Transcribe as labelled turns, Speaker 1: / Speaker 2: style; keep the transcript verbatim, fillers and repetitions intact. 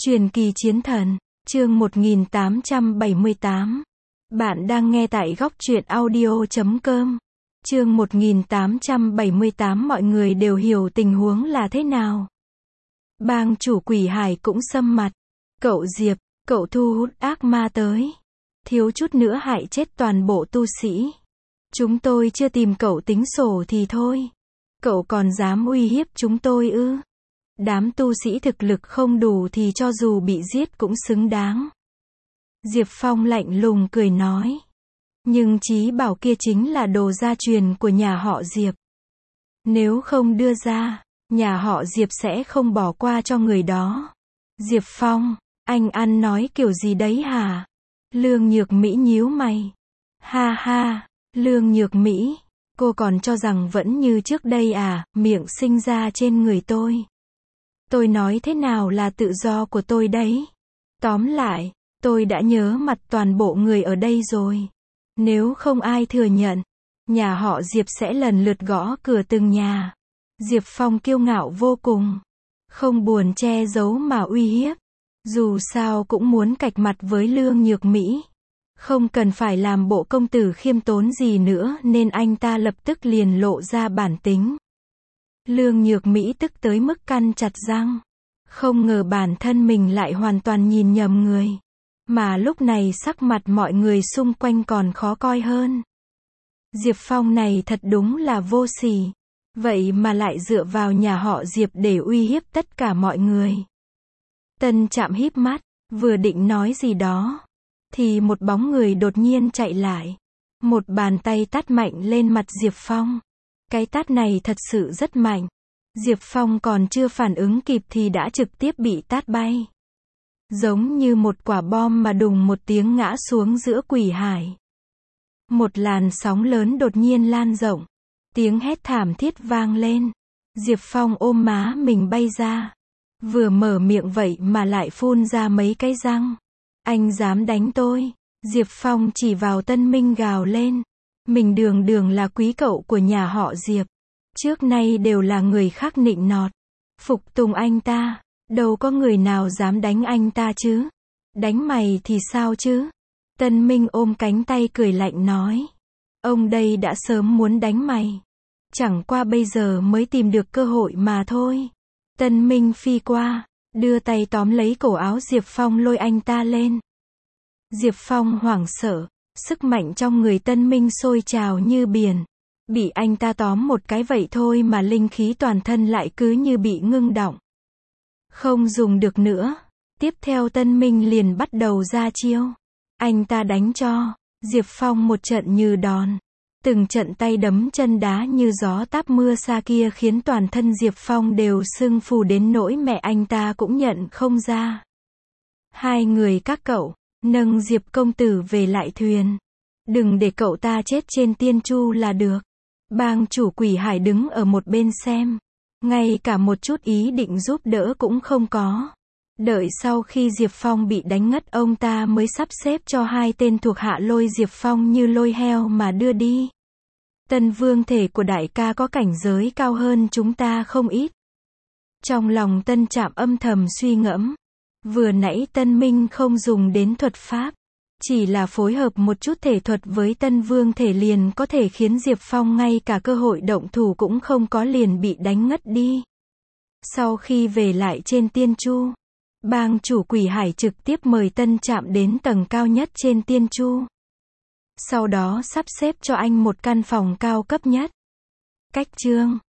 Speaker 1: Truyền kỳ chiến thần, chương một nghìn tám trăm bảy mươi tám. Bạn đang nghe tại góc truyện audio chấm com. Chương một nghìn tám trăm bảy mươi tám. Mọi người đều hiểu tình huống là thế nào. Bang chủ Quỷ Hải cũng sâm mặt. Cậu Diệp, cậu thu hút ác ma tới. Thiếu chút nữa hại chết toàn bộ tu sĩ. Chúng tôi chưa tìm cậu tính sổ thì thôi. Cậu còn dám uy hiếp chúng tôi ư? Đám tu sĩ thực lực không đủ thì cho dù bị giết cũng xứng đáng. Diệp Phong lạnh lùng cười nói. Nhưng Chí Bảo kia chính là đồ gia truyền của nhà họ Diệp. Nếu không đưa ra, nhà họ Diệp sẽ không bỏ qua cho người đó. Diệp Phong, anh ăn nói kiểu gì đấy hả? Lương Nhược Mỹ nhíu mày. Ha ha, Lương Nhược Mỹ, cô còn cho rằng vẫn như trước đây à, miệng sinh ra trên người tôi. Tôi nói thế nào là tự do của tôi đấy. Tóm lại, tôi đã nhớ mặt toàn bộ người ở đây rồi. Nếu không ai thừa nhận, nhà họ Diệp sẽ lần lượt gõ cửa từng nhà. Diệp Phong kiêu ngạo vô cùng, không buồn che giấu mà uy hiếp. Dù sao cũng muốn cạch mặt với Lương Nhược Mỹ. Không cần phải làm bộ công tử khiêm tốn gì nữa nên anh ta lập tức liền lộ ra bản tính. Lương Nhược Mỹ tức tới mức căn chặt răng. Không ngờ bản thân mình lại hoàn toàn nhìn nhầm người. Mà lúc này sắc mặt mọi người xung quanh còn khó coi hơn. Diệp Phong này thật đúng là vô sỉ. Vậy mà lại dựa vào nhà họ Diệp để uy hiếp tất cả mọi người. Tân Trạm híp mắt, vừa định nói gì đó. Thì một bóng người đột nhiên chạy lại. Một bàn tay tát mạnh lên mặt Diệp Phong. Cái tát này thật sự rất mạnh. Diệp Phong còn chưa phản ứng kịp thì đã trực tiếp bị tát bay. Giống như một quả bom mà đùng một tiếng ngã xuống giữa Quỷ Hải. Một làn sóng lớn đột nhiên lan rộng. Tiếng hét thảm thiết vang lên. Diệp Phong ôm má mình bay ra. Vừa mở miệng vậy mà lại phun ra mấy cái răng. Anh dám đánh tôi. Diệp Phong chỉ vào Tân Minh gào lên. Mình đường đường là quý cậu của nhà họ Diệp. Trước nay đều là người khác nịnh nọt. Phục tùng anh ta. Đâu có người nào dám đánh anh ta chứ. Đánh mày thì sao chứ. Tân Minh ôm cánh tay cười lạnh nói. Ông đây đã sớm muốn đánh mày. Chẳng qua bây giờ mới tìm được cơ hội mà thôi. Tân Minh phi qua. Đưa tay tóm lấy cổ áo Diệp Phong lôi anh ta lên. Diệp Phong hoảng sợ. Sức mạnh trong người Tân Minh sôi trào như biển. Bị anh ta tóm một cái vậy thôi mà linh khí toàn thân lại cứ như bị ngưng đọng. Không dùng được nữa. Tiếp theo Tân Minh liền bắt đầu ra chiêu. Anh ta đánh cho Diệp Phong một trận như đòn. Từng trận tay đấm chân đá như gió táp mưa xa kia khiến toàn thân Diệp Phong đều sưng phù đến nỗi mẹ anh ta cũng nhận không ra. Hai người các cậu, nâng Diệp công tử về lại thuyền. Đừng để cậu ta chết trên tiên chu là được. Bang chủ Quỷ Hải đứng ở một bên xem. Ngay cả một chút ý định giúp đỡ cũng không có. Đợi sau khi Diệp Phong bị đánh ngất ông ta mới sắp xếp cho hai tên thuộc hạ lôi Diệp Phong như lôi heo mà đưa đi. Tân vương thể của đại ca có cảnh giới cao hơn chúng ta không ít. Trong lòng Tân Trạm âm thầm suy ngẫm. Vừa nãy Tân Minh không dùng đến thuật pháp. Chỉ là phối hợp một chút thể thuật với Tân vương thể liền có thể khiến Diệp Phong ngay cả cơ hội động thủ cũng không có liền bị đánh ngất đi. Sau khi về lại trên tiên chu, bang chủ Quỷ Hải trực tiếp mời Tân Trạm đến tầng cao nhất trên tiên chu. Sau đó sắp xếp cho anh một căn phòng cao cấp nhất. Cách chương